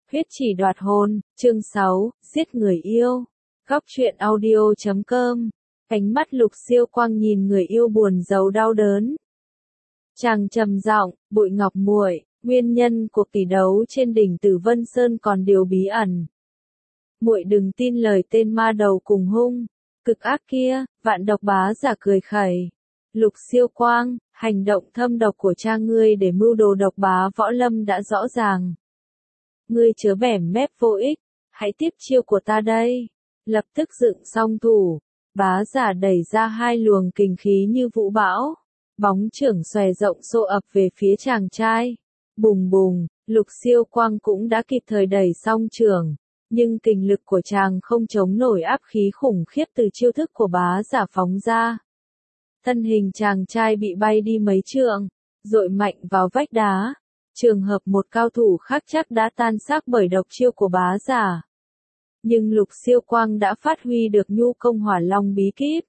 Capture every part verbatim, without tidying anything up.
Huyết chỉ đoạt hồn, chương sáu, giết người yêu. Góc truyện audio chấm com. Ánh mắt Lục Siêu Quang nhìn người yêu buồn rầu đau đớn. Chàng trầm giọng, Bội Ngọc muội, nguyên nhân cuộc tỷ đấu trên đỉnh Tử Vân Sơn còn điều bí ẩn. Muội đừng tin lời tên ma đầu cùng hung, cực ác kia. Vạn Độc Bá Giả cười khẩy. Lục Siêu Quang, hành động thâm độc của cha ngươi để mưu đồ độc bá võ lâm đã rõ ràng. Ngươi chớ bẻm mép vô ích, hãy tiếp chiêu của ta đây. Lập tức dựng song thủ, Bá Giả đẩy ra hai luồng kình khí như vũ bão. Bóng chưởng xòe rộng xô ập về phía chàng trai. Bùng bùng, Lục Siêu Quang cũng đã kịp thời đẩy song chưởng. Nhưng kình lực của chàng không chống nổi áp khí khủng khiếp từ chiêu thức của Bá Giả phóng ra. Thân hình chàng trai bị bay đi mấy trượng, dội mạnh vào vách đá. Trường hợp một cao thủ khác chắc đã tan xác bởi độc chiêu của Bá Giả. Nhưng Lục Siêu Quang đã phát huy được nhu công Hỏa Long bí kíp.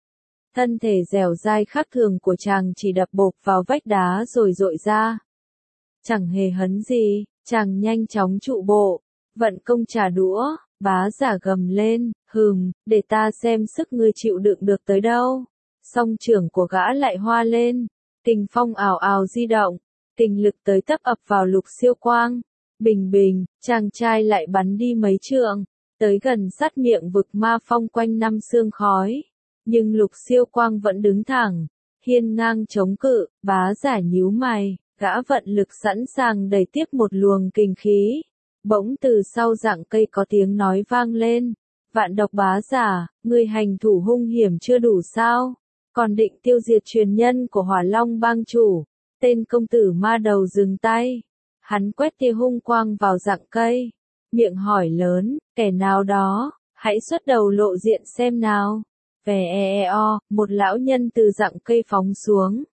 Thân thể dẻo dai khác thường của chàng chỉ đập bộp vào vách đá rồi dội ra. Chẳng hề hấn gì, chàng nhanh chóng trụ bộ, vận công trả đũa. Bá Giả gầm lên, hừm, để ta xem sức ngươi chịu đựng được tới đâu. Song chưởng của gã lại hoa lên, kình phong ào ào di động, kình lực tới tấp ập vào Lục Siêu Quang. Bình bình, chàng trai lại bắn đi mấy trượng, tới gần sát miệng vực ma phong quanh năm sương khói. Nhưng Lục Siêu Quang vẫn đứng thẳng, hiên ngang chống cự. Bá Giả nhíu mày, gã vận lực sẵn sàng đẩy tiếp một luồng kình khí. Bỗng từ sau rặng cây có tiếng nói vang lên. Vạn Độc Bá Giả, ngươi hành thủ hung hiểm chưa đủ sao? Còn định tiêu diệt truyền nhân của Hỏa Long bang chủ. Tên công tử ma đầu dừng tay. Hắn quét tia hung quang vào rặng cây. Miệng hỏi lớn, kẻ nào đó, hãy xuất đầu lộ diện xem nào. Vè e e o, một lão nhân từ rặng cây phóng xuống.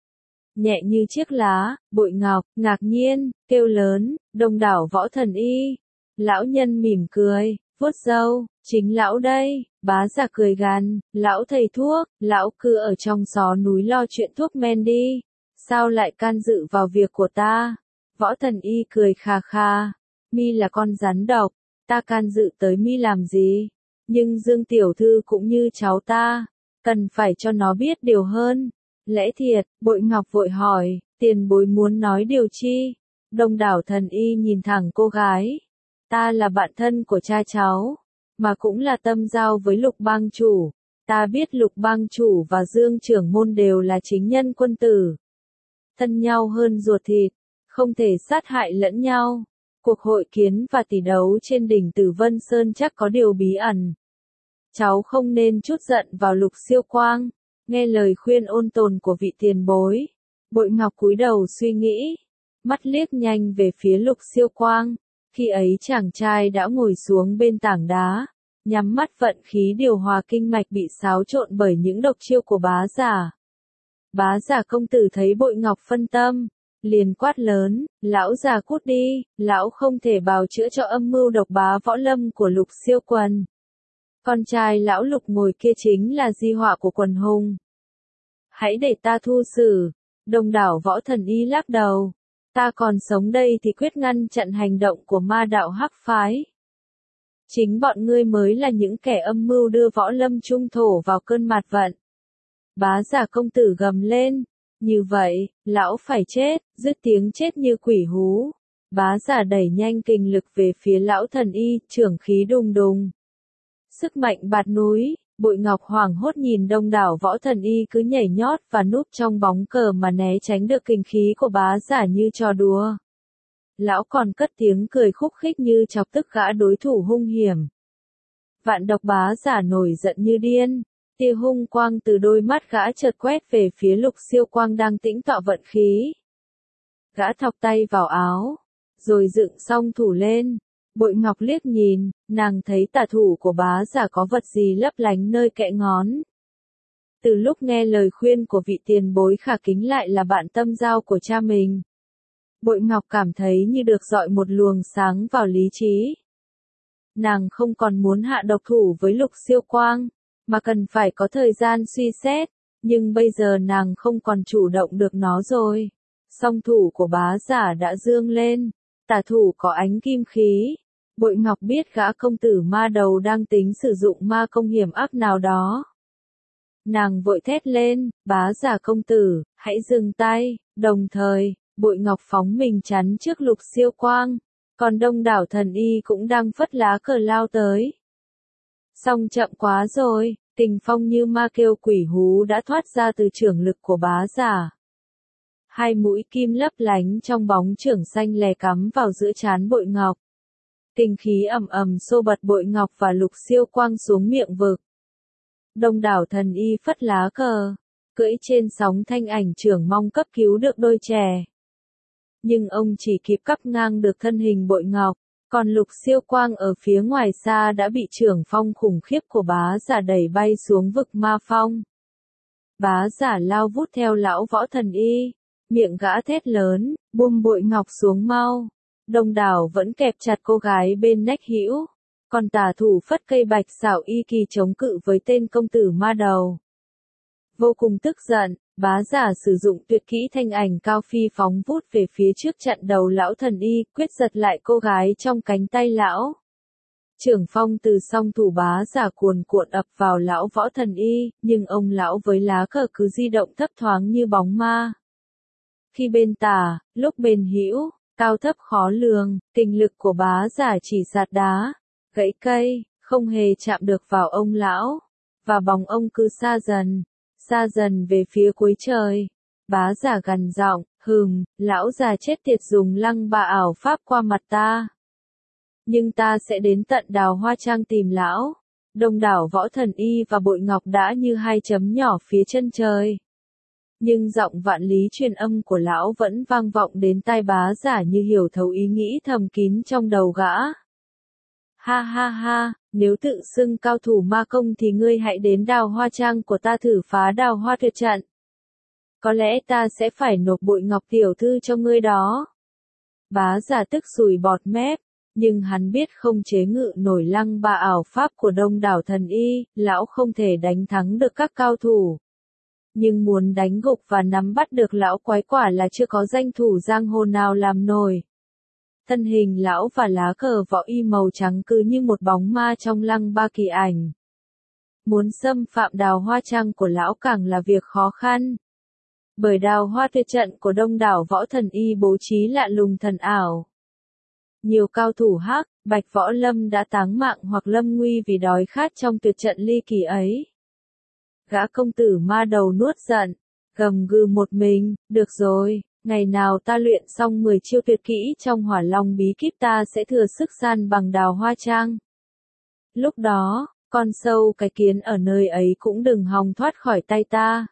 Nhẹ như chiếc lá, Bội Ngọc, ngạc nhiên, kêu lớn, Đông đảo võ thần y. Lão nhân mỉm cười, vuốt râu, chính lão đây. Bá Giả cười gằn, lão thầy thuốc, lão cứ ở trong xó núi lo chuyện thuốc men đi. Sao lại can dự vào việc của ta? Võ thần y cười khà khà, mi là con rắn độc, ta can dự tới mi làm gì? Nhưng Dương tiểu thư cũng như cháu ta, cần phải cho nó biết điều hơn. Lẽ thiệt, Bội Ngọc vội hỏi, tiền bối muốn nói điều chi? Đông đảo thần y nhìn thẳng cô gái. Ta là bạn thân của cha cháu, mà cũng là tâm giao với Lục bang chủ. Ta biết Lục bang chủ và Dương trưởng môn đều là chính nhân quân tử. Thân nhau hơn ruột thịt, không thể sát hại lẫn nhau. Cuộc hội kiến và tỷ đấu trên đỉnh Tử Vân Sơn chắc có điều bí ẩn. Cháu không nên trút giận vào Lục Siêu Quang. Nghe lời khuyên ôn tồn của vị tiền bối. Bội Ngọc cúi đầu suy nghĩ. Mắt liếc nhanh về phía Lục Siêu Quang. Khi ấy chàng trai đã ngồi xuống bên tảng đá. Nhắm mắt vận khí điều hòa kinh mạch bị xáo trộn bởi những độc chiêu của Bá Giả. Bá Giả công tử thấy Bội Ngọc phân tâm. Liền quát lớn, lão già cút đi, lão không thể bào chữa cho âm mưu độc bá võ lâm của Lục Siêu Quần. Con trai lão Lục ngồi kia chính là di họa của quần hùng. Hãy để ta thu xử. Đông đảo võ thần y lắc đầu. Ta còn sống đây thì quyết ngăn chặn hành động của ma đạo hắc phái. Chính bọn ngươi mới là những kẻ âm mưu đưa võ lâm trung thổ vào cơn mạt vận. Bá Giả công tử gầm lên. Như vậy, lão phải chết, dứt tiếng chết như quỷ hú. Bá Giả đẩy nhanh kình lực về phía lão thần y, chưởng khí đùng đùng. Sức mạnh bạt núi. Bội Ngọc hoảng hốt nhìn đông đảo võ thần y cứ nhảy nhót và núp trong bóng cờ mà né tránh được kình khí của Bá Giả như trò đùa. Lão còn cất tiếng cười khúc khích như chọc tức gã đối thủ hung hiểm. Vạn Độc Bá Giả nổi giận như điên. Tia hung quang từ đôi mắt gã chợt quét về phía Lục Siêu Quang đang tĩnh tọa vận khí. Gã thọc tay vào áo, rồi dựng song thủ lên. Bội Ngọc liếc nhìn, nàng thấy tả thủ của Bá Giả có vật gì lấp lánh nơi kẽ ngón. Từ lúc nghe lời khuyên của vị tiền bối khả kính lại là bạn tâm giao của cha mình. Bội Ngọc cảm thấy như được dọi một luồng sáng vào lý trí. Nàng không còn muốn hạ độc thủ với Lục Siêu Quang, mà cần phải có thời gian suy xét, nhưng bây giờ nàng không còn chủ động được nó rồi. Song thủ của Bá Giả đã dương lên, tả thủ có ánh kim khí. Bội Ngọc biết gã công tử ma đầu đang tính sử dụng ma công hiểm ác nào đó. Nàng vội thét lên, bá giả công tử, hãy dừng tay, đồng thời, Bội Ngọc phóng mình chắn trước Lục Siêu Quang, còn đông đảo thần y cũng đang phất lá cờ lao tới. Song chậm quá rồi, kình phong như ma kêu quỷ hú đã thoát ra từ chưởng lực của bá giả. Hai mũi kim lấp lánh trong bóng chưởng xanh lè cắm vào giữa trán Bội Ngọc. Kinh khí ầm ầm xô bật Bội Ngọc và Lục Siêu Quang xuống miệng vực. Đông đảo thần y phất lá cờ, cưỡi trên sóng thanh ảnh trưởng mong cấp cứu được đôi trẻ. Nhưng ông chỉ kịp cắp ngang được thân hình Bội Ngọc, còn Lục Siêu Quang ở phía ngoài xa đã bị trưởng phong khủng khiếp của bá giả đẩy bay xuống vực ma phong. Bá giả lao vút theo lão võ thần y, miệng gã thét lớn, buông Bội Ngọc xuống mau. Đông đảo vẫn kẹp chặt cô gái bên nách hữu, còn tả thủ phất cây bạch xảo y kỳ chống cự với tên công tử ma đầu. Vô cùng tức giận, bá giả sử dụng tuyệt kỹ thanh ảnh cao phi phóng vút về phía trước chặn đầu lão thần y, quyết giật lại cô gái trong cánh tay lão. Trưởng phong từ song thủ bá giả cuồn cuộn ập vào lão võ thần y, nhưng ông lão với lá cờ cứ di động thấp thoáng như bóng ma. Khi bên tả, lúc bên hữu, cao thấp khó lường, kình lực của bá giả chỉ sạt đá, gãy cây, không hề chạm được vào ông lão, và bóng ông cứ xa dần, xa dần về phía cuối trời. Bá giả gằn giọng, hừm, lão già chết tiệt dùng lăng ba ảo pháp qua mặt ta. Nhưng ta sẽ đến tận Đào Hoa Trang tìm lão. Đông đảo võ thần y và Bội Ngọc đã như hai chấm nhỏ phía chân trời. Nhưng giọng vạn lý truyền âm của lão vẫn vang vọng đến tai bá giả như hiểu thấu ý nghĩ thầm kín trong đầu gã. Ha ha ha, nếu tự xưng cao thủ ma công thì ngươi hãy đến Đào Hoa Trang của ta thử phá Đào Hoa tuyệt trận. Có lẽ ta sẽ phải nộp Bội Ngọc tiểu thư cho ngươi đó. Bá giả tức sùi bọt mép, nhưng hắn biết không chế ngự nổi lăng ba ảo pháp của đông đảo thần y, lão không thể đánh thắng được các cao thủ. Nhưng muốn đánh gục và nắm bắt được lão quái quả là chưa có danh thủ giang hồ nào làm nổi. Thân hình lão và lá cờ võ y màu trắng cứ như một bóng ma trong lăng ba kỳ ảnh. Muốn xâm phạm Đào Hoa Trang của lão càng là việc khó khăn. Bởi Đào Hoa tuyệt trận của đông đảo võ thần y bố trí lạ lùng thần ảo. Nhiều cao thủ hắc, bạch võ lâm đã táng mạng hoặc lâm nguy vì đói khát trong tuyệt trận ly kỳ ấy. Gã công tử ma đầu nuốt giận, gầm gừ một mình, được rồi, ngày nào ta luyện xong mười chiêu tuyệt kỹ trong Hỏa Long bí kíp ta sẽ thừa sức san bằng Đào Hoa Trang. Lúc đó, con sâu cái kiến ở nơi ấy cũng đừng hòng thoát khỏi tay ta.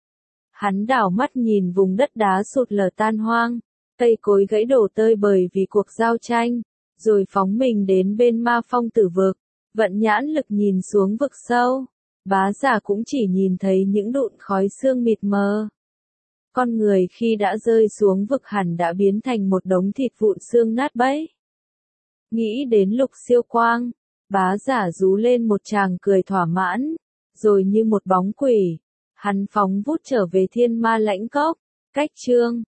Hắn đảo mắt nhìn vùng đất đá sụt lở tan hoang, cây cối gãy đổ tơi bời vì cuộc giao tranh, rồi phóng mình đến bên ma phong tử vực, vận nhãn lực nhìn xuống vực sâu. Bá giả cũng chỉ nhìn thấy những đụn khói xương mịt mờ. Con người khi đã rơi xuống vực hẳn đã biến thành một đống thịt vụn xương nát bấy. Nghĩ đến Lục Siêu Quang, bá giả rú lên một tràng cười thỏa mãn, rồi như một bóng quỷ, hắn phóng vút trở về Thiên Ma Lãnh Cốc. Cách chương